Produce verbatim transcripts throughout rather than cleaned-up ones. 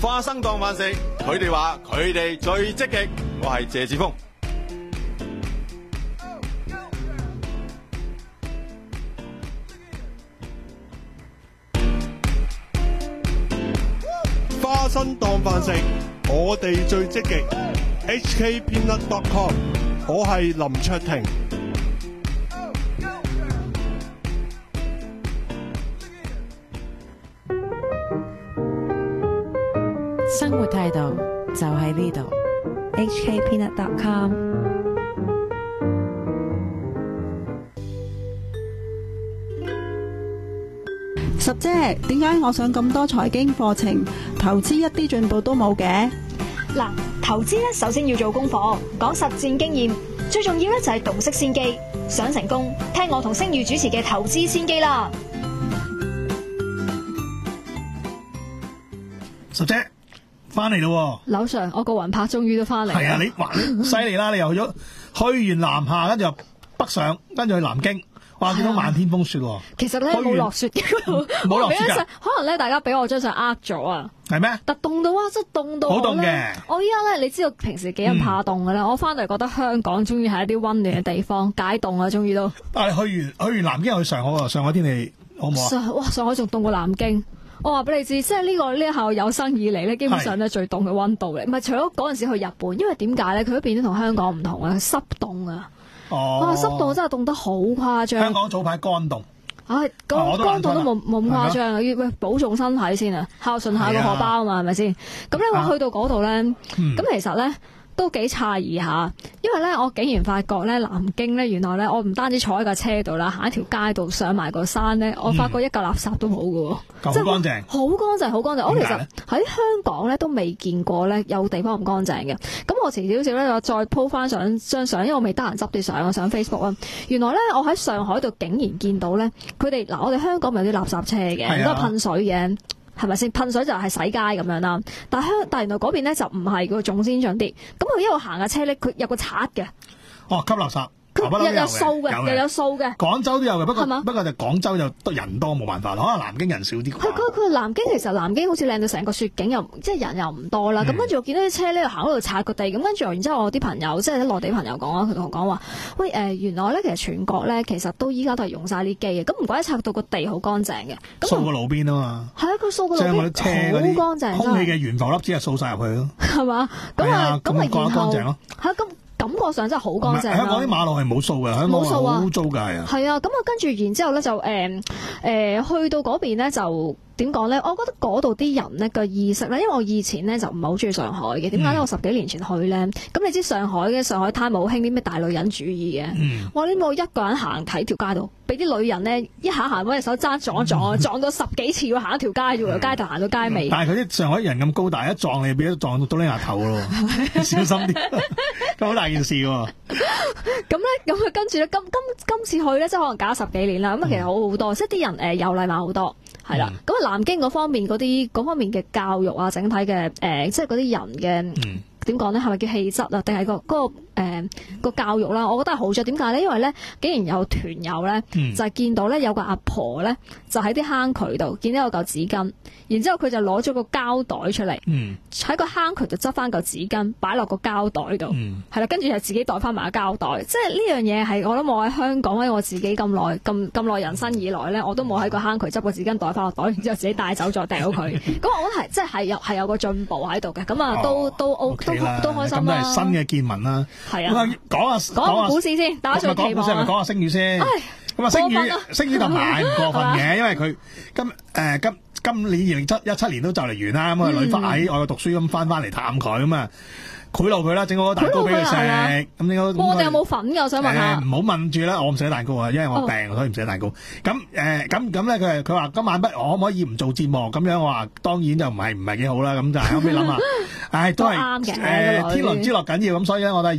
花生當飯食，佢哋話佢哋最積極。我係謝志峰。 花生當飯食，我哋最積極。H K Peanut dot com， 我係林卓廷。 生活態度就喺呢度。 H K Peanut dot com。 十姐，點解我上咁多財經課程，投資一啲進步都冇嘅？ 嗱，投資咧首先要做功課，講實戰經驗，最重要咧就係洞悉先機。想成功，聽我同星宇主持嘅投資先機啦。 十姐翻嚟咯， 劉 Sir， 我個魂魄終於都翻嚟。 係啊，你哇，你犀利啦！你又去咗去完南下，跟住又北上，跟住去南京。哇！見到漫天風雪喎， 其實咧冇落雪嘅， 冇落雪㗎。 可能咧大家俾我張相呃咗啊。 係咩？ 特凍到啊，真係凍到好凍嘅。 我依家咧，你知道平時幾人怕凍嘅咧，我翻嚟覺得香港終於係一啲溫暖嘅地方，解凍啊，終於都。 但係去完去完南京又去上海喎，上海天氣好唔好啊？ 上哇，上海仲凍過南京。我話俾你知，即係呢個呢一下我有生以嚟咧，基本上咧最凍嘅溫度嚟。唔係除咗嗰陣時去日本，因為點解咧？佢嗰邊都同香港唔同啊，濕凍啊。 哦， 哇！濕度真係凍得好誇張。 香港早排乾凍， 唉，乾乾凍都冇冇咁誇張啊！要喂保重身體先啊，孝順下個荷包啊嘛，係咪先？咁咧我去到嗰度咧，咁其實咧都幾詫異下，因為咧我竟然發覺咧南京咧原來咧我唔單止坐喺架車度啦，行一條街度上埋個山咧，我發覺一嚿垃圾都冇㗎喎， 即係好乾淨， 好乾淨，好乾淨。我其實喺香港咧都未見過咧有地方咁乾淨嘅。咁我遲少少咧，我再 po 翻上張相，因為我未得閒執啲相，我上 Facebook 啊。原來咧，我喺上海度竟然見到咧，佢哋嗱，我哋香港咪有啲垃圾車嘅，都係噴水嘅，係咪先？噴水就係洗街咁樣啦。但係香，但係原來嗰邊咧就唔係嘅，仲先進啲。咁佢一路行嘅車咧，佢有個刷嘅。 哦，吸垃圾。 佢又有數嘅，又有數嘅。 廣州都有嘅，不過不過就廣州就人多冇辦法，可能南京人少啲。 係佢佢南京其實南京好似靚到成個雪景，又即係人又唔多啦。咁跟住我見到啲車咧行喺度擦個地，咁跟住然之後我啲朋友即係啲內地朋友講啊，佢同我講話：喂誒、呃，原來咧其實全國咧其實都依家都係用晒呢機嘅，咁唔怪得擦到個地好乾淨嘅。 掃個路邊啊嘛。係啊， 佢掃個路邊好乾淨， 空氣嘅懸浮粒子係掃晒入去咯。 係嘛？咁啊咁啊， 然後乾淨咯。 係咁。感覺上真係好乾淨。 香港啲馬路係冇掃嘅，香港好污糟㗎，係啊。 係啊，咁啊跟住然之後咧就誒誒、呃呃、去到嗰邊咧就點講咧？我覺得嗰度啲人咧個意識咧，因為我以前咧就唔係好中意上海嘅。點解咧？我十幾年前去咧，咁你知上海嘅上海灘冇興啲咩大女人主義嘅。嗯、哇！你冇一個人行喺條街度，俾啲女人咧一下行揾隻手揸撞一撞，撞到十幾次要行一條街，要由街頭行到街尾。 但係佢啲上海人咁高大，一撞你俾咗撞到到你牙頭咯，小心啲，咁好大件事喎。 咁咧，咁啊跟住咧，今今今次去咧，即係可能搞十幾年啦。咁啊，其實好好多，即係啲人誒有禮貌好多，係啦。咁啊，南京嗰方面嗰啲嗰方面嘅教育啊，整體嘅誒、呃，即係嗰啲人嘅點講咧，係咪叫氣質啊？定係個嗰、嗰個？誒、呃那個教育啦，我覺得係好咗。點解咧？因為咧，竟然有團友咧，嗯、就係見到咧有個阿婆咧，就喺啲坑渠度見到有嚿紙巾，然之後佢就攞咗個膠袋出嚟，喺、嗯、個坑渠度執翻嚿紙巾，擺落個膠袋度，係啦、嗯，跟住就自己袋翻埋個膠袋。即係呢樣嘢係我諗我喺香港，因為我自己咁耐咁咁耐人生以來咧，我都冇喺個坑渠執個紙巾袋翻落袋，然之後自己帶走再掉佢。咁我覺得係即係係有係有個進步喺度嘅。咁啊，都、哦、都 O、okay、都都開心啦。咁都係新嘅見聞啦。係啊，講下講下股市先，大家最期望。講下星宇先。咁啊，星宇星宇就唔係唔過分嘅，因為佢今誒、呃、今今年二零一七年都就嚟完啦。咁啊、嗯，女翻喺外國讀書咁翻翻嚟探佢咁啊，賄賂佢啦，整好個蛋糕俾佢食。咁應該我哋有冇份㗎？我想問下。唔好、呃、問住啦，我唔食蛋糕啊，因為我病，哦、所以唔食蛋糕。咁誒咁咁咧，佢佢話今晚不，我可唔可以唔做節目？咁樣我話當然就唔係唔係幾好啦。咁就係後尾諗下，唉、哎，都係誒天倫之樂緊要，咁所以咧我都係容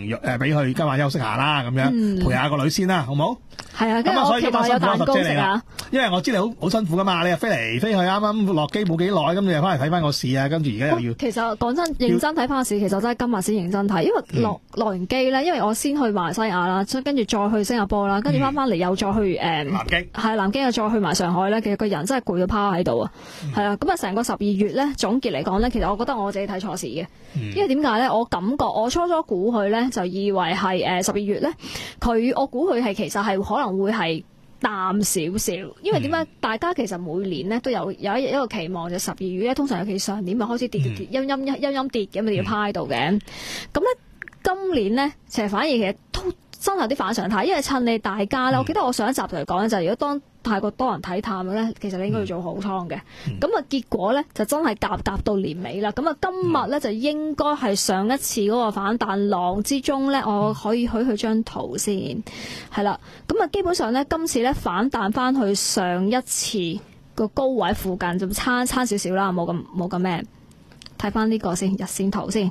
誒俾佢今晚休息下啦，咁樣、 嗯、 陪下個女先啦，好冇？ 係啊，跟住我期待有蛋糕食啊！ 因為我知你好好辛苦噶嘛，你又飛嚟飛去，啱啱落機冇幾耐，咁你又翻嚟睇翻個市啊，跟住而家又要。 其實講真，認真睇翻個市，其實真係今日先認真睇，因為落落完機咧，因為我先去馬來西亞啦，跟住再去新加坡啦，跟住翻翻嚟又再去誒、嗯、 南京， 係南京又再去埋上海咧，其實個人真係攰到趴喺度啊！係啊、嗯，咁啊成個十二月咧總結嚟講咧，其實我覺得我自己睇錯市嘅，嗯、因為點解咧？我感覺我初初估佢咧，就以為係誒十二月咧，佢我估佢係其實係可能會係淡少少，因為點解？大家其實每年咧都有有一一個期望，就十二月咧，通常尤其上年咪開始跌跌跌，陰陰陰陰陰跌嘅，咪要趴喺度嘅。咁咧今年咧，其實反而其實都真係有啲反常態，因為趁你大家咧，我記得我上一集同你講咧，就係如果當太過多人睇淡嘅咧，其實你應該要做好倉嘅。咁啊、嗯、結果咧就真係夾夾到年尾啦。咁啊今日咧就應該係上一次嗰個反彈浪之中咧，我可以許佢張圖先，係啦。咁啊基本上咧今次咧反彈翻去上一次個高位附近，就差差少少啦，冇咁冇咁咩。睇翻呢個先，日線圖先，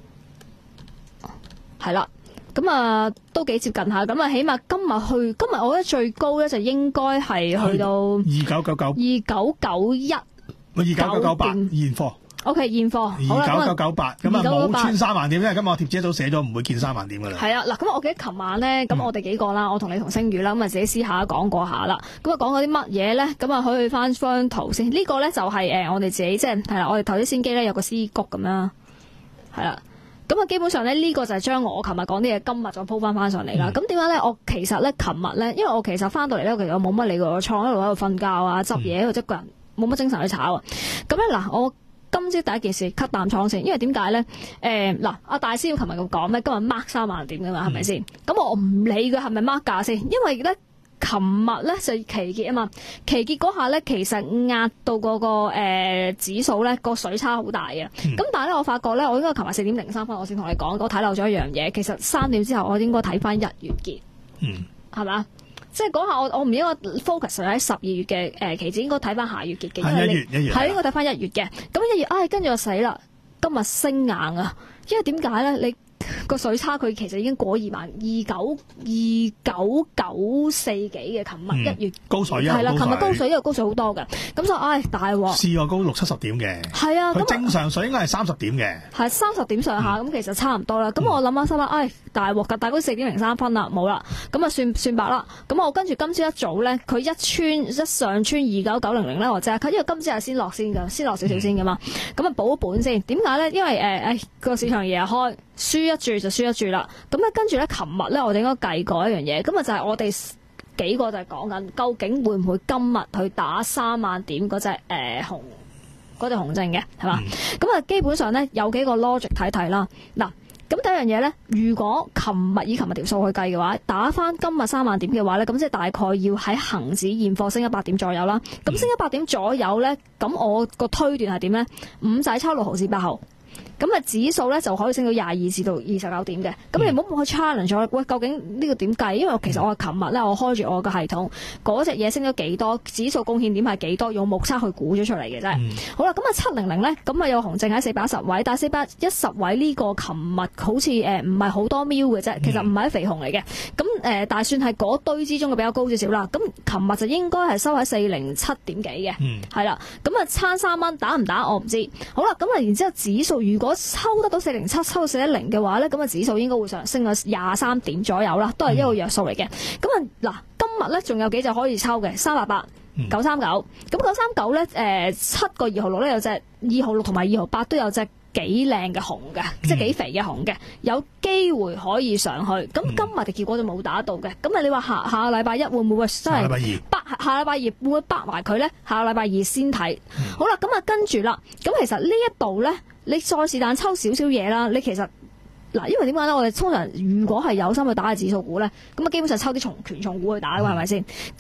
係啦。咁啊，都幾接近下，咁啊，起碼今日去，今日我覺得最高咧就應該係去到二九九九， 二九九一， 二九九九八現貨。 O K 現貨， 二九九九八，咁啊冇穿三萬點，因為今日我貼紙一早寫咗唔會見三萬點噶啦。係啊，嗱，咁我記得琴晚咧，咁我哋幾個啦，嗯、我同你同星宇啦，咁啊自己私下講過下啦，咁啊講過啲乜嘢咧，咁啊可以翻張圖先，呢、這個咧就係、是、誒我哋自己即係係啦，我哋投資先機咧有個 C 谷咁啦，係啦。咁啊，基本上咧，呢個就係將我琴日講啲嘢，今日再鋪翻翻上嚟啦。咁點解咧？我其實咧，琴日咧，因為我其實翻到嚟咧，其實我冇乜理過我創一路喺度瞓覺啊、執嘢，或者個人冇乜精神去炒啊。咁咧嗱，我今朝第一件事 cut 淡倉先，因為點解咧？誒、呃、嗱，阿大師要琴日咁講咧，今日 mark 三萬點噶嘛，係咪先？咁我唔理佢係咪 mark 價先，因為咧。琴日咧就期結啊嘛，期結嗰下咧其實壓到嗰、那個誒、呃、指數咧個水差好大嘅，咁、嗯、但係咧我發覺咧我應該琴日四點零三分我先同你講，我睇漏咗一樣嘢，其實三點之後我應該睇翻一月結，嗯，係嘛？即係嗰下我我唔應該 focus 喺十二月嘅誒期指，應該睇翻下月結嘅， 係一月一月係應該睇翻一月嘅，咁一月唉跟住我死啦，今日升硬啊，因為點解咧你？個水差佢其實已經過二萬二九二九九四幾嘅，琴日一月高水啊， 係啦，琴日高水，因為高水好多嘅，咁所以唉大鑊， 試過高六七十點嘅， 係啊， 佢正常水應該係三十點嘅， 係三十點上下，咁、嗯、其實差唔多啦。咁我諗下心啦，唉大鑊㗎，大概四點零三分啦，冇啦，咁啊算算白啦。咁我跟住今朝一早咧，佢一穿一上穿二九九零零咧，我即刻，因為今朝係先落先㗎，先落少少先㗎嘛。咁啊補本先，點解咧？因為誒誒個市場日日開。輸一注就輸一注啦，咁咧跟住咧，琴日咧我哋應該計過一樣嘢，咁啊就係我哋幾個就係講緊，究竟會唔會今日去打三萬點嗰隻誒紅嗰隻紅證嘅係嘛？咁啊、嗯、基本上咧有幾個 logic 睇睇啦。嗱，咁第一樣嘢咧，如果琴日以琴日條數去計嘅話，打翻今日三萬點嘅話咧，咁即係大概要喺恒指現貨升一百點左右啦。咁升一百點左右咧，咁我個推斷係點咧？五仔抽六毫至八毫。咁啊，指數咧就可以升到廿二至到二十九點嘅。咁你唔好去 challenge 咗，喂，究竟呢個點計？因為其實我係琴日咧，我開住我個系統，嗰隻嘢升咗幾多，指數貢獻點係幾多，用目測去估咗出嚟嘅啫。嗯、好啦，咁啊七零零咧，咁啊有紅證喺四百一十位，但係四百一十位呢個琴日好似誒唔係好多瞄嘅啫，其實唔係一肥紅嚟嘅。咁誒、呃，但係算係嗰堆之中嘅比較高少少啦。咁琴日就應該係收喺四零七點幾嘅，係啦、嗯。咁啊差三蚊打唔打我唔知。好啦，咁啊然之後指數如果抽得到四零七，抽到四一零嘅話咧，咁啊指數應該會上升到廿三點左右啦，都係一個弱數嚟嘅。咁啊嗱，今日咧仲有幾隻可以抽嘅，三八八、九三九。咁九三九咧，誒七個二號六咧有隻二號六同埋二號八都有隻幾靚嘅紅嘅，嗯、即係幾肥嘅紅嘅，有機會可以上去。咁今日嘅結果就冇打到嘅。咁啊，你話下下個禮拜一會唔會真係北下禮拜二會唔會北埋佢咧？下個禮拜二先睇。嗯、好啦，咁啊跟住啦。咁其實呢一度咧。你再是但抽少少嘢啦，你其實嗱，因為點解咧？我哋通常如果係有心去打嘅指數股咧，咁啊基本上抽啲重權重股去打嘅，係咪先？咁咧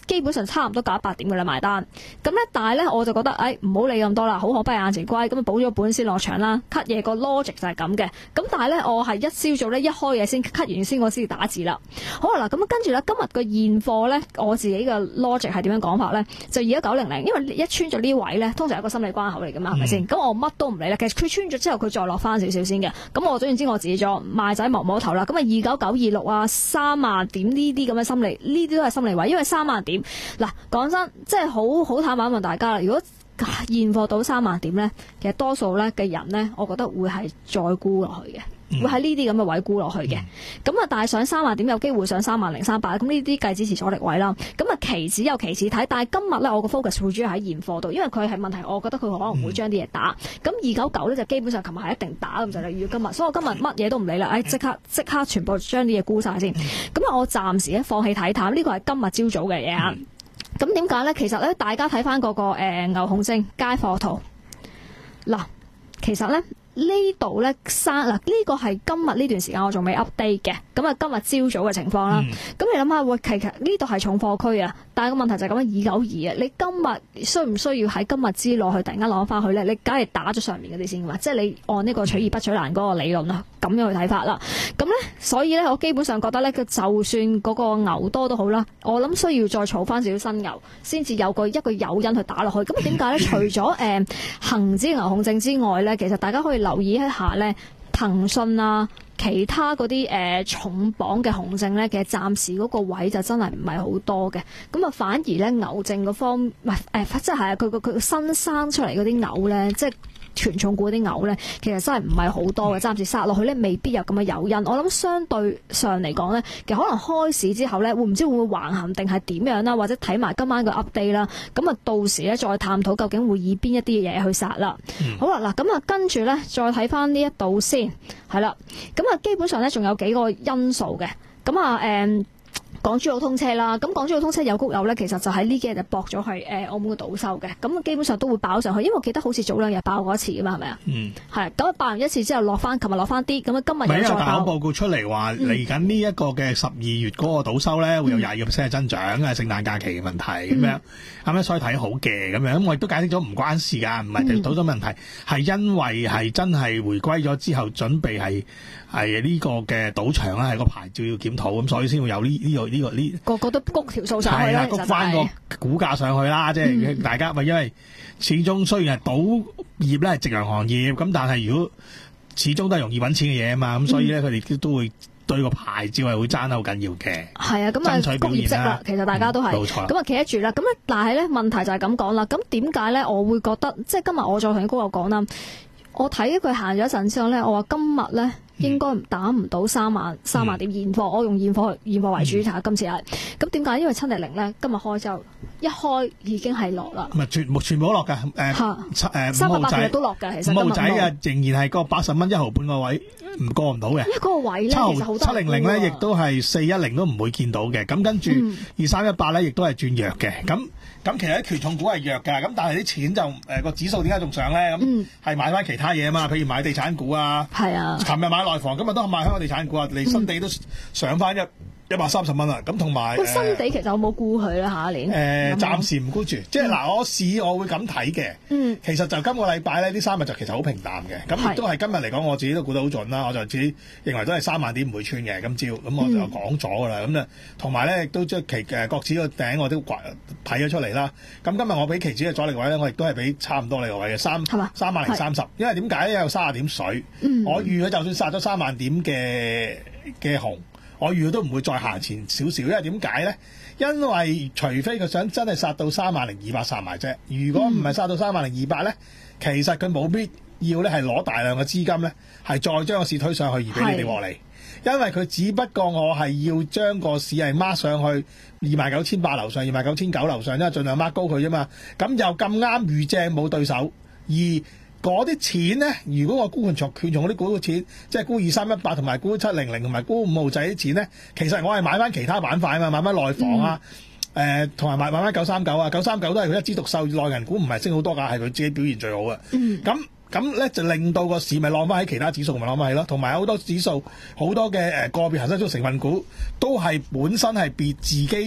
基本上差唔多九一八點嘅啦埋單。咁咧，但係咧我就覺得，誒唔好理咁多啦，好可不可眼前龜，咁啊補咗本先落場啦。cut 嘢個 logic 就係咁嘅。咁但係咧，我係一朝早咧一開嘢先 cut 完先，我先打字啦。好啦，咁跟住咧，今日個現貨咧，我自己嘅 logic 係點樣講法咧？就而家九零零，因為一穿咗呢位咧，通常係一個心理關口嚟噶嘛，係咪先？咁我乜都唔理啦。其實佢穿咗之後，佢再落翻少少先嘅。咁我總言之，我自己咗賣仔摸摸頭啦。咁啊，二九九二六啊，三萬點呢啲咁嘅心理，呢啲都係心理位，因為三萬點嗱，講真，即係好好坦白問大家啦。如果現貨到三萬點咧，其實多數咧嘅人咧，我覺得會係再沽落去嘅。會喺呢啲咁嘅位沽落去嘅，咁啊，但係上三萬點有機會上三萬零三百，咁呢啲計支持阻力位啦。咁啊，期指有期指睇，但係今日咧我個 focus 會主要喺現貨度，因為佢係問題，我覺得佢可能會將啲嘢打。咁二九九咧就基本上琴日係一定打咁就例如今日，所以我今日乜嘢都唔理啦，誒即刻即刻全部將啲嘢沽晒先。咁啊，我暫時咧放棄睇淡，呢個係今日朝早嘅嘢啊。咁點解咧？其實咧，大家睇翻嗰個誒、呃、牛熊證街貨圖，嗱，其實咧。呢度咧生嗱，呢個係今日呢段時間我仲未 update 嘅，咁啊今日朝早嘅情況啦。咁、嗯、你諗下，喂，其實呢度係重貨區啊，但係個問題就係咁樣二九二啊，你今日需唔需要喺今日之內去突然間攞翻去咧？你梗係打咗上面嗰啲先嘛，即係你按呢個取易不取難嗰個理論啊，咁樣去睇法啦。咁咧，所以咧，我基本上覺得咧，佢就算嗰個牛多都好啦，我諗需要再儲翻少少新牛，先至有個一個誘因去打落去。咁點解咧？除咗誒恆指牛熊證之外咧，其實大家可以留意一下咧，騰訊啊，其他嗰啲誒重磅嘅熊證咧，其實暫時嗰個位就真係唔係好多嘅。咁啊，反而咧牛證嗰方唔係誒，即係係佢個佢新生出嚟嗰啲牛咧，即係。權重股啲牛咧，其實真係唔係好多嘅，暫時殺落去咧，未必有咁嘅誘因。我諗相對上嚟講咧，其實可能開市之後咧，會唔知會唔會橫行定係點樣啦，或者睇埋今晚個 update 啦。咁啊，到時咧再探討究竟會以邊一啲嘢去殺啦。嗯、好啦，嗱咁啊，跟住咧再睇翻呢一度先，係啦。咁啊，基本上咧仲有幾個因素嘅。咁啊，誒、嗯。港珠澳通車啦，咁港珠澳通車有谷有咧，其實就喺呢幾日就駁咗去誒澳門嘅賭收嘅，咁基本上都會爆上去，因為我記得好似早兩日爆過一次噶嘛，係咪啊？嗯，係，咁啊爆完一次之後落翻，琴日落翻啲，咁啊今日又再爆。大行報告出嚟話嚟緊呢一個嘅十二月嗰個賭收咧，會有廿二個 percent 嘅增長嘅，聖誕假期嘅問題咁樣，咁咧所以睇好嘅咁樣，咁我亦都解釋咗唔關事㗎，唔係賭收問題，係因為係真係回歸咗之後準備係係呢個嘅賭場啦，係個牌照要檢討，咁所以先會有呢呢個呢個呢個個都谷條數上去啦， 谷翻個股價上去啦，即係大家咪因為始終雖然係賭業咧係夕陽行業，咁但係如果始終都係容易揾錢嘅嘢啊嘛，咁所以咧佢哋都會對個牌照係會爭得好緊要嘅。係啊，咁啊谷業績啦， 其實大家都係冇錯，咁啊企得住啦。咁咧但係咧問題就係咁講啦。咁點解咧我會覺得即係今日我再同高友講啦，我睇佢行咗一陣之後咧，我話今日咧。應該打唔到三萬三萬點現貨，嗯、我用現貨現貨為主睇下、嗯、今次係。咁點解？因為七零零咧今日開之後一開已經係落啦。唔係全全部都落㗎。誒、呃、誒三百八其實都落㗎。其實五號仔啊，仍然係個八十蚊一毫半個位唔過唔到嘅。 因為嗰個位咧其實好多。七零零咧亦都係四一零都唔會見到嘅。咁跟住二三一八咧亦都係轉弱嘅。咁咁其實啲權重股係弱㗎。咁但係啲錢就誒個、呃、指數點解仲上咧？咁係、嗯、買翻其他嘢啊嘛，譬如買地產股啊。係啊。琴日買內房，今日都係買香港地產股啊，嚟新地都上翻一一百三十蚊啦。咁同埋新地其實有冇沽佢咧？下一年誒、 呃，暫時唔沽住。即係嗱，我市我會咁睇嘅。嗯，其實就今個禮拜咧，呢三日就其實好平淡嘅。咁亦都係今日嚟講，我自己都估得好準啦。我就自己認為都係三萬點唔會穿嘅今朝。咁我就講咗噶啦。咁咧同埋咧亦都將期誒國指個頂我都睇咗出嚟啦。咁今日我俾期指嘅阻力位咧，我亦都係俾差唔多呢個位嘅三三萬零三十。因為點解咧？有三十點水。嗯、我預佢就算殺咗三萬點嘅嘅紅。我預都唔會再行前少少，因為點解咧？因為除非佢想真係殺到三萬零二百殺埋啫。如果唔係殺到三萬零二百咧，其實佢冇必要咧係攞大量嘅資金咧，係再將個市推上去而俾你哋獲利。因為佢只不過我係要將個市係掹上去二萬九千八樓上，二萬九千九樓上，因為盡量掹高佢啫嘛。咁又咁啱遇正冇對手，而嗰啲錢咧，如果我沽權重權重嗰啲股嘅錢，即係沽二三一八同埋沽七零零同埋沽五號仔啲錢咧，其實我係買翻其他板塊啊嘛，買翻內房啊，誒同埋買買翻九三九啊，九三九都係佢一枝獨秀，內銀股唔係升好多㗎，係佢自己表現最好嘅。咁咁咧就令到個市咪落翻喺其他指數咪落翻係咯，同埋好多指數好多嘅誒個別恒生中成分股都係本身係別自己係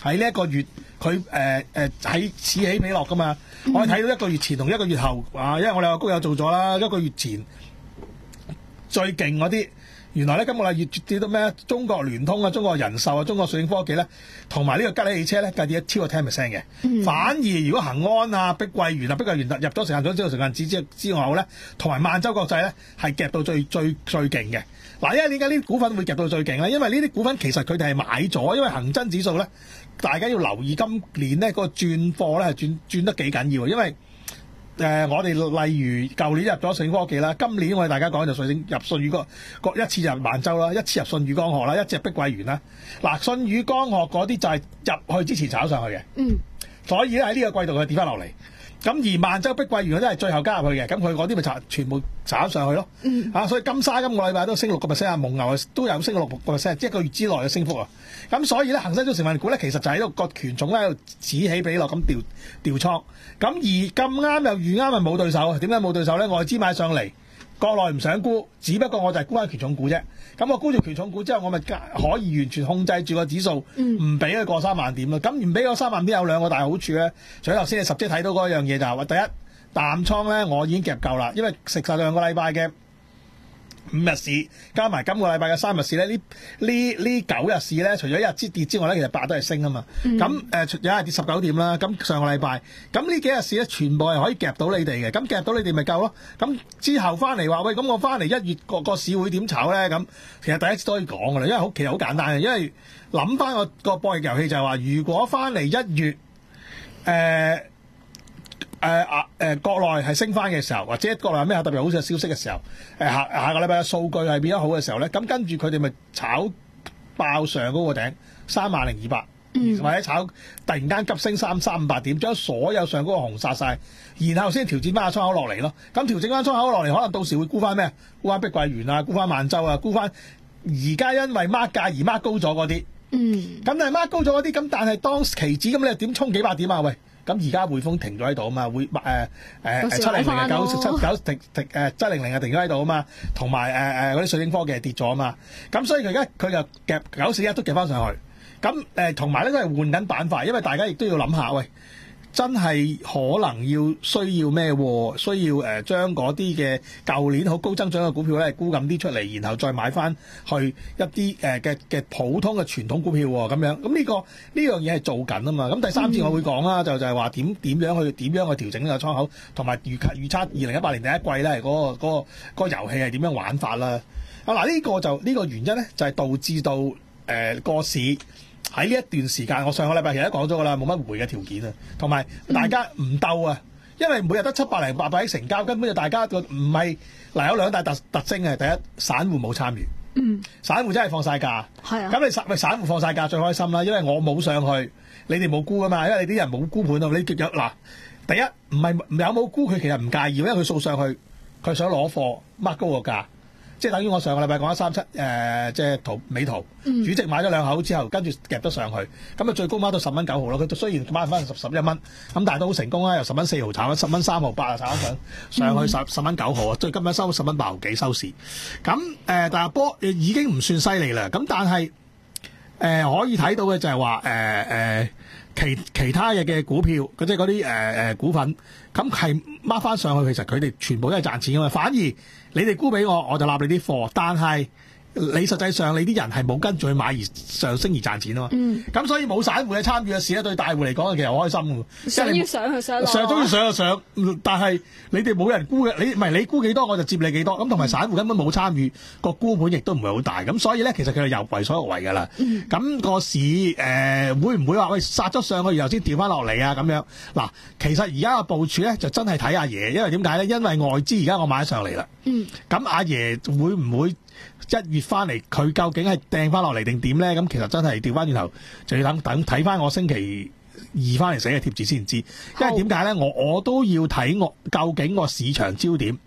喺呢一個月佢誒誒喺此起彼落噶嘛。嗯、我哋睇到一個月前同一個月後啊，因為我哋個高友做咗啦，一個月前最勁嗰啲。原來咧今個禮月跌到咩？中國聯通啊、中國人壽啊、中國瑞聲科技咧，同埋呢個吉利汽車咧，計跌超過 ten percent 嘅。嗯、反而如果恒安啊、碧桂園啊、碧桂園入咗成間咗之後成間指之之外咧，同埋萬洲國際咧係夾到最最最勁嘅。嗱，因為點解呢啲股份會夾到最勁咧？因為呢啲股份其實佢哋係買咗，因為恒生指數咧，大家要留意今年咧嗰個轉貨咧係轉轉得幾緊要，因為。誒、呃，我哋例如舊年入咗信科技啦，今年我哋大家講就瑞聲入信宇光，各一次入萬洲啦，一次入信宇光學啦，一次入碧桂園啦。嗱，信宇光學嗰啲就係入去之前炒上去嘅，嗯，所以咧喺呢個季度佢跌翻落嚟。咁而萬洲碧桂園嗰啲係最後加入去嘅，咁佢嗰啲咪炒全部炒上去咯，嗯，啊，所以金沙今個禮拜都升六個 percent 啊，蒙牛都有升六個 percent， 即係一個月之內嘅升幅啊。咁所以咧，恒生中成分股咧，其實就喺度個權重咧喺度此起彼落咁調調倉。咁而咁啱又遇啱咪冇對手，點解冇對手咧？外資買上嚟，國內唔想沽，只不過我就係沽翻權重股啫。咁我沽住權重股之後，我咪可以完全控制住個指數，唔俾佢過三萬點咯。咁唔俾過三萬點有兩個大好處咧。除咗頭先你十姐睇到嗰樣嘢就係話，第一淡倉咧我已經夾夠啦，因為食晒兩個禮拜嘅五日市加埋今個禮拜嘅三日市咧，呢呢呢九日市咧，除咗一日之跌之外咧，其實八都係升啊嘛。咁誒、嗯，有一日跌十九點啦。咁上個禮拜，咁呢幾日市咧，全部係可以夾到你哋嘅。咁夾到你哋咪夠咯。咁之後翻嚟話喂，咁我翻嚟一月個個市會點炒咧？咁其實第一次都可以講噶啦，因為好其實好簡單嘅，因為諗翻個個博弈遊戲就係話，如果翻嚟一月誒。呃誒啊誒，國內係升翻嘅時候，或者國內有咩特別好嘅消息嘅時候，誒下下個禮拜嘅數據係變得好嘅時候咧，咁跟住佢哋咪炒爆上嗰個頂三萬零二百，或者炒突然間急升三三五百點，將所有上嗰個紅殺晒，然後先調整翻個倉口落嚟咯。咁調整翻倉口落嚟，可能到時會沽翻咩？沽翻碧桂園啊，沽翻萬洲啊，沽翻而家因為 mark 價而 mark 高咗嗰啲。嗯，咁但係 mark 高咗嗰啲，咁但係當期指咁你又點衝幾百點啊？喂！咁而家匯豐停咗喺度啊嘛，會誒誒七零零啊九七九停停誒七零零啊停咗喺度啊嘛，同埋誒誒嗰啲瑞聲科技跌咗啊嘛，咁所以佢而家佢就夾九四一都夾翻上去，咁誒同埋咧都係換緊板塊，因為大家亦都要諗下，喂，真係可能要需要咩喎？需要誒、呃、將嗰啲嘅舊年好高增長嘅股票咧沽咁啲出嚟，然後再買翻去一啲誒嘅嘅普通嘅傳統股票喎，咁樣咁呢、呢個呢樣嘢係做緊啊嘛。咁第三節我會講啦，嗯、就就係話點點樣去點樣去調整呢個倉口，同埋預預測二零一八年第一季咧嗰、嗰個嗰、嗰個嗰、嗰個遊戲係點樣玩法啦。啊嗱，呢個就呢、呢個原因咧就係、係、導致到誒、呃、個市。喺呢一段時間，我上個禮拜其實都講咗噶啦，冇乜回嘅條件啊，同埋大家唔鬥啊，因為每日得七百零八百億成交，根本就大家個唔係嗱有兩大特特徵嘅，第一散戶冇參與，嗯，散戶真係放晒假，係啊，咁你散咪散戶放晒假最開心啦，因為我冇上去，你哋冇沽噶嘛，因為你啲人冇沽盤啊，你有嗱，第一唔係有冇沽佢其實唔介意，因為佢掃上去，佢想攞貨 mark 高個價。即係等於我上個禮拜講咗三七誒，即係圖美圖、嗯、主席買咗兩口之後，跟住夾得上去，咁啊最高孖到十蚊九毫咯。佢雖然買翻十十一蚊，咁但係都好成功啦。由十蚊四毫炒翻十蚊三毫八啊，炒翻上上去十十蚊九毫啊，即係今日收十蚊八毫幾收市。咁誒、呃，但係波已經唔算犀利啦。咁但係誒、呃、可以睇到嘅就係話誒誒其其他嘅嘅股票，即係嗰啲誒誒股份，咁係孖翻上去，其實佢哋全部都係賺錢噶嘛。反而你哋沽俾我，我就納你啲貨，但係你實際上你啲人係冇跟住去買而上升而賺錢啊嘛。咁、嗯、所以冇散戶嘅參與嘅事咧，對大戶嚟講其實好開心嘅。 想要上去上， 上中意上就上，但係你哋冇人沽嘅，你唔係你沽幾多我就接你幾多。咁同埋散戶根本冇參與，個沽盤亦都唔係好大。咁所以咧，其實佢係又為所欲為㗎啦。咁、嗯、個市誒、呃、會唔會話喂殺咗上去，然後先調翻落嚟啊？咁樣嗱，其實而家嘅部署咧就真係睇阿爺，因為點解咧？因為外資而家我買咗上嚟啦。咁、嗯、阿爺會唔會一月翻嚟，佢究竟係掟翻落嚟定點咧？咁其實真係調翻轉頭，就要等等睇翻我星期二翻嚟寫嘅貼紙先知。因為點解咧？我我都要睇我究竟個市場焦點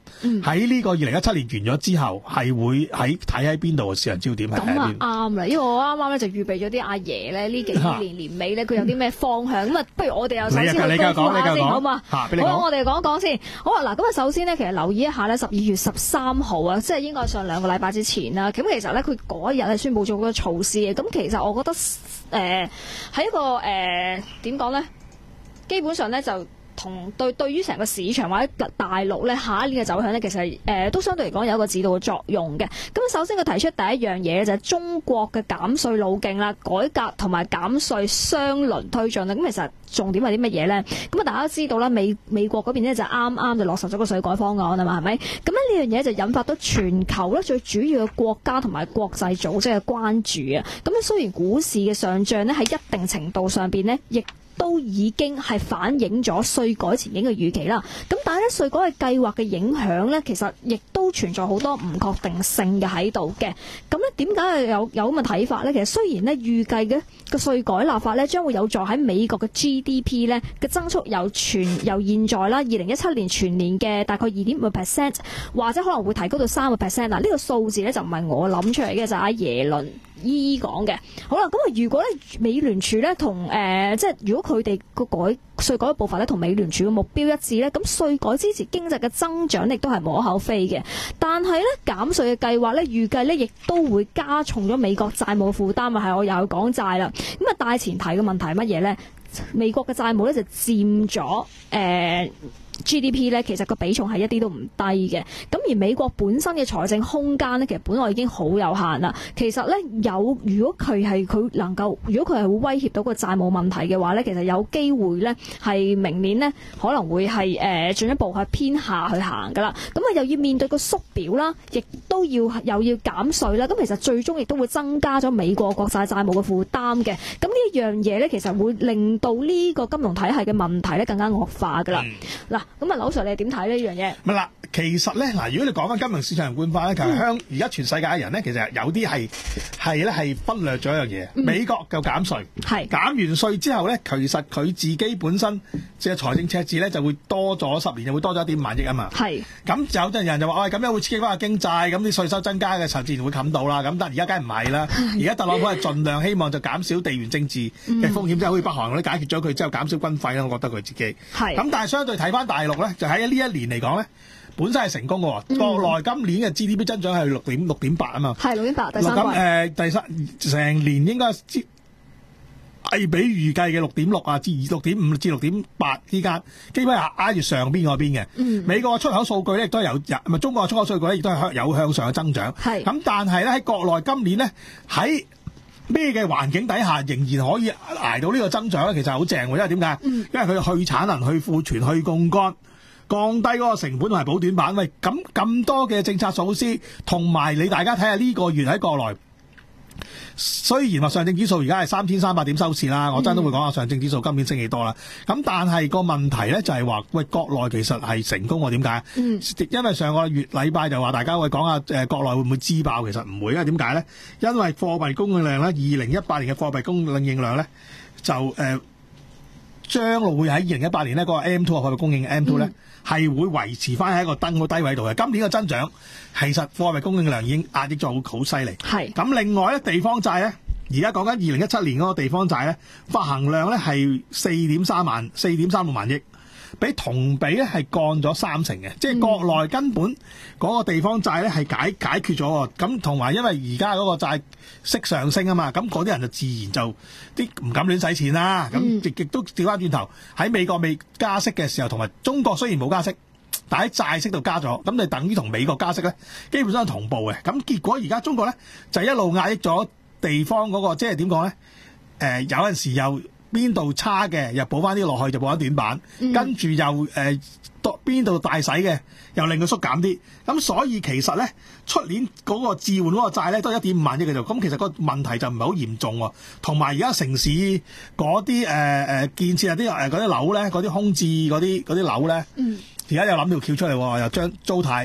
喺呢、嗯、個二零一七年完咗之後，係會喺睇喺邊度嘅市場焦點係喺邊？ 咁啊啱啦，因為我啱啱咧就預備咗啲阿爺咧呢幾年年尾咧佢有啲咩方向，咁啊不如我哋又首先去對付下先好嘛？好，我哋講一講先。好啊，嗱咁啊首先呢，其實留意一下咧，十二月十三號啊，即係應該上兩個禮拜之前啦。咁其實咧佢嗰一日係宣佈咗好多措施嘅。咁其實我覺得誒喺、呃、一個誒點講咧，基本上咧就。同對對於成個市場或者大陸咧下一年嘅走向咧，其實誒、呃、都相對嚟講有一個指導嘅作用嘅。咁首先佢提出第一樣嘢就係中國嘅減稅路徑啦，改革同埋減稅雙輪推進啦。咁其實重點係啲乜嘢咧？咁啊大家都知道啦，美美國嗰邊咧就啱啱就落實咗個稅改方案啊嘛，係咪？咁咧呢樣嘢就引發到全球咧最主要嘅國家同埋國際組織嘅關注啊。咁咧雖然股市嘅上漲咧喺一定程度上邊咧，亦都已經係反映咗稅改前景嘅預期啦。咁但係咧稅改嘅計劃嘅影響咧，其實亦都存在好多唔確定性嘅喺度嘅。咁咧點解有有咁嘅睇法咧？其實雖然咧預計嘅個稅改立法咧將會有助喺美國嘅 G D P 咧嘅增速由全由現在啦二零一七年全年嘅大概二點五個 percent， 或者可能會提高到三個 percent。嗱呢個數字咧就唔係我諗出嚟嘅，就係阿耶倫依依講嘅。好啦，咁啊如果咧美聯儲咧同誒即係如果佢哋個改稅改嘅步伐咧同美聯儲嘅目標一致咧，咁稅改支持經濟嘅增長亦都係無可厚非嘅。但係咧減稅嘅計劃咧預計咧亦都會加重咗美國債務負擔啊，係我又要講債啦。咁啊大前提嘅問題係乜嘢咧？美國嘅債務咧就佔咗誒。呃 G D P 咧，其實個比重係一啲都唔低嘅。咁而美國本身嘅財政空間咧，其實本來已經好有限啦。其實咧有，如果佢係佢能夠，如果佢係會威脅到個債務問題嘅話咧，其實有機會咧係明年咧可能會係誒進一步係偏下去行噶啦。咁啊又要面對個縮表啦，亦都要又要減稅啦。咁其實最終亦都會增加咗美國國債債務嘅負擔嘅。咁呢一樣嘢咧，其實會令到呢個金融體系嘅問題咧更加惡化噶啦。嗱、嗯。咁啊，劉 Sir，你點睇呢樣嘢？ 咪啦，其實咧，嗱，如果你講翻金融市場變化咧，其實香而家全世界嘅人咧，其實有啲係係咧係忽略咗一樣嘢。嗯、美國就減稅，係減完稅之後咧，其實佢自己本身即係財政赤字咧就會多咗十年，就會多咗一點五萬億啊嘛。係咁有陣人就話：喂，咁樣會刺激翻個經濟，咁啲稅收增加嘅時候自然會冚到啦。咁但係而家梗係唔係啦。而家特朗普係盡量希望就減少地緣政治嘅風險，即係好似北韓嗰啲解決咗佢之後減少軍費啦。我覺得佢自己係咁，但係相對睇翻大陸咧，就喺呢一年嚟講咧，本身係成功嘅喎。嗯、國內今年嘅 G D P 增長係六點六點八啊嘛，係六點八第三季。咁誒第三成年應該係比預計嘅六點六啊至六點五至六點八之間，基本係挨住上邊嗰邊嘅。嗯、美國嘅出口數據咧亦都有，唔係中國嘅出口數據咧亦都係有向上嘅增長。係咁，但係咧喺國內今年咧喺咩嘅環境底下仍然可以捱到呢個增長咧，其實好正喎。因為點解？嗯、因為佢去產能、去庫存、去槓桿，降低嗰個成本同埋補短板。喂，咁咁多嘅政策措施，同埋你大家睇下呢個月喺國內，雖然話上證指數而家係三千三百點收市啦，我真都會講下上證指數今年升幾多啦。咁但係個問題咧就係話，喂，國內其實係成功喎？點解？嗯、因為上個月禮拜就話大家會講下誒國內會唔會支爆？其實唔會，因為點解咧？因為貨幣供應量咧，二零一八年嘅貨幣供應量咧就誒。呃將會喺二零一八年呢嗰個 M two 貨幣供應 M two 咧係會維持翻喺一個登好低位度嘅。今年嘅增長其實貨幣供應量已經壓抑咗好好犀利。係咁，另外咧地方債咧，而家講緊二零一七年嗰個地方債咧發行量咧係四點三萬四點三六萬億。比同比咧係降咗三成嘅，即係國內根本嗰個地方債咧係解解決咗喎。咁同埋因為而家嗰個債息上升啊嘛，咁嗰啲人就自然就啲唔敢亂使錢啦。咁亦亦都調翻轉頭喺美國未加息嘅時候，同埋中國雖然冇加息，但喺債息度加咗，咁就等於同美國加息咧基本上係同步嘅。咁結果而家中國咧就一路壓抑咗地方嗰個，即係點講咧？誒有陣時又邊度差嘅又補翻啲落去，就補翻短板，嗯、跟住又誒邊度大使嘅又令佢縮減啲，咁所以其實咧出年嗰個置換嗰個債咧都係一點五萬億嘅啫，咁其實個問題就唔係好嚴重喎。同埋而家城市嗰啲誒誒建設啊啲誒嗰啲樓咧，嗰啲空置嗰啲嗰啲樓咧，而家又諗條橋出嚟喎，又將租貸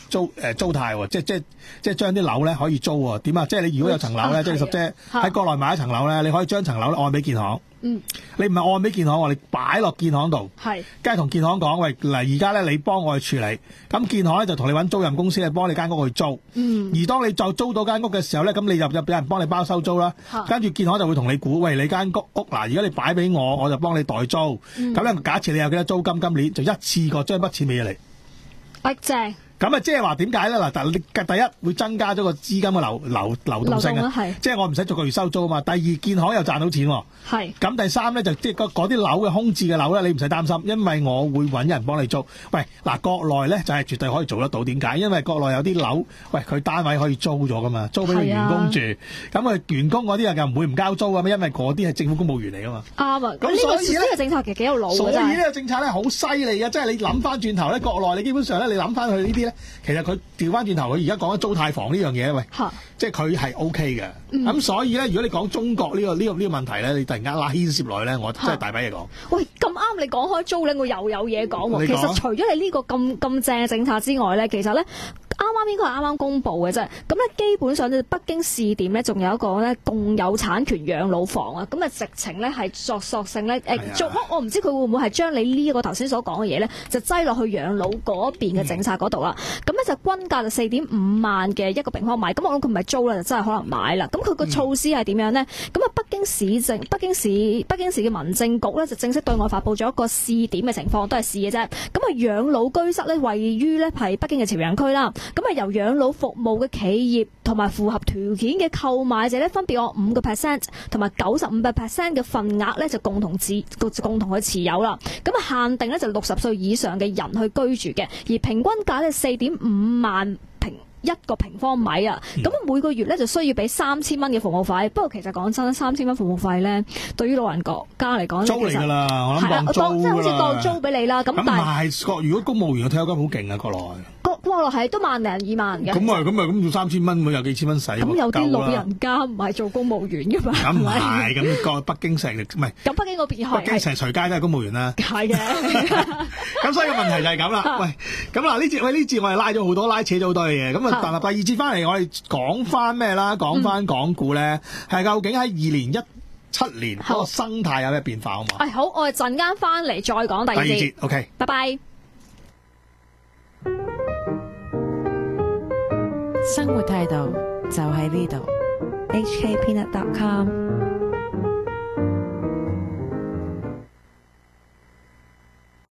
租誒租貸喎，即即即將啲樓咧可以租喎。點啊？即係你如果有層樓咧，即係十姐喺國內買一層樓咧，你可以將層樓按俾建行。 嗯， 你唔係按俾建行，我哋擺落建行度， 係， 梗係同建行講，喂嗱，而家咧你幫我去處理，咁建行咧就同你揾租賃公司咧幫你間屋去租， 嗯， 而當你就租到間屋嘅時候咧，咁你就就俾人幫你包收租啦，跟住建行就會同你估，喂你間屋屋嗱，如果你擺俾我，我就幫你代租，咁、嗯、咧假設你有幾多租金，今年就一次過將筆錢俾咗你， 喂正。 咁啊，即係話點解咧？嗱，但第一會增加咗個資金嘅流流流動性啊，即係我唔使逐個月收租啊嘛。第二，建行又賺到錢喎。係。咁第三咧就即係嗰啲樓嘅空置嘅樓咧，你唔使擔心，因為我會揾人幫你租。喂，嗱，國內咧就係絕對可以做得到。點解？因為國內有啲樓，喂佢單位可以租咗噶嘛，租俾佢員工住。咁佢員工嗰啲又唔會唔交租啊嘛，因為嗰啲係政府公務員嚟噶嘛。啱啊。咁所以呢個政策其實幾有腦嘅。所以呢個政策咧好犀利嘅，即係你諗翻轉頭咧，國內你基本上咧，你諗翻去呢啲咧。其實佢調翻轉頭，佢而家講緊租貸房呢樣嘢，喂，即係佢係 O K 嘅。咁、嗯、所以咧，如果你講中國呢、呢個呢、呢個呢、呢個問題咧，你突然間拉牽涉來咧，我真係大把嘢講。喂，咁啱你講開租咧，我又有嘢講喎。其實除咗你呢個咁咁正嘅政策之外咧，其實咧。啱啱應該係啱啱公布嘅啫，咁咧基本上咧北京試點咧，仲有一個咧共有產權養老房啊，咁啊直情咧係作索性咧誒做，我唔知佢會唔會係將你呢一個頭先所講嘅嘢咧，就擠落去養老嗰邊嘅政策嗰度啦。咁、嗯、咧就均價就四點五萬嘅一個平方米，咁我諗佢唔係租啦，就真係可能買啦。咁佢個措施係點樣呢？咁、嗯、啊北京市政、北京市、北京市嘅民政局咧就正式對外發布咗一個試點嘅情況，都係試嘅啫。咁啊養老居室咧位於咧係北京嘅朝陽區啦。咁啊，由養老服務嘅企業同埋符合條件嘅購買者咧，分別有五個 percent 同埋九十五個 percent 嘅份額咧，就共同持共同去持有啦。咁啊，限定咧就六十歲以上嘅人去居住嘅，而平均價咧四點五萬平一個平方米啊。咁、嗯、每個月咧就需要俾三千蚊嘅服務費。不過其實講真，三千蚊服務費咧，對於老人家嚟講，租嚟㗎啦，我諗當租啦，即係好似當租俾你啦。咁但係如果公務員嘅退休金好勁啊，國內。國內係都萬零二萬嘅，咁咪咁咪咁要三千蚊，咪有幾千蚊使。咁有啲老人家唔係做公務員㗎嘛？咁唔係，咁個北京城唔係。咁北京嗰邊係。北京城隨街都係公務員啦。係嘅。咁所以個問題就係咁啦。喂，咁嗱呢節喂呢節我哋拉咗好多，拉扯咗好多嘅嘢。咁啊，但係第二節翻嚟，我哋講翻咩啦？講翻港股咧，係、嗯、究竟喺二零一七年嗰個生態有咩變化好嘛？誒好，我哋陣間翻嚟再講第二節。第二節 OK， 拜拜。 生活態度就喺呢度。 H K Peanut dot com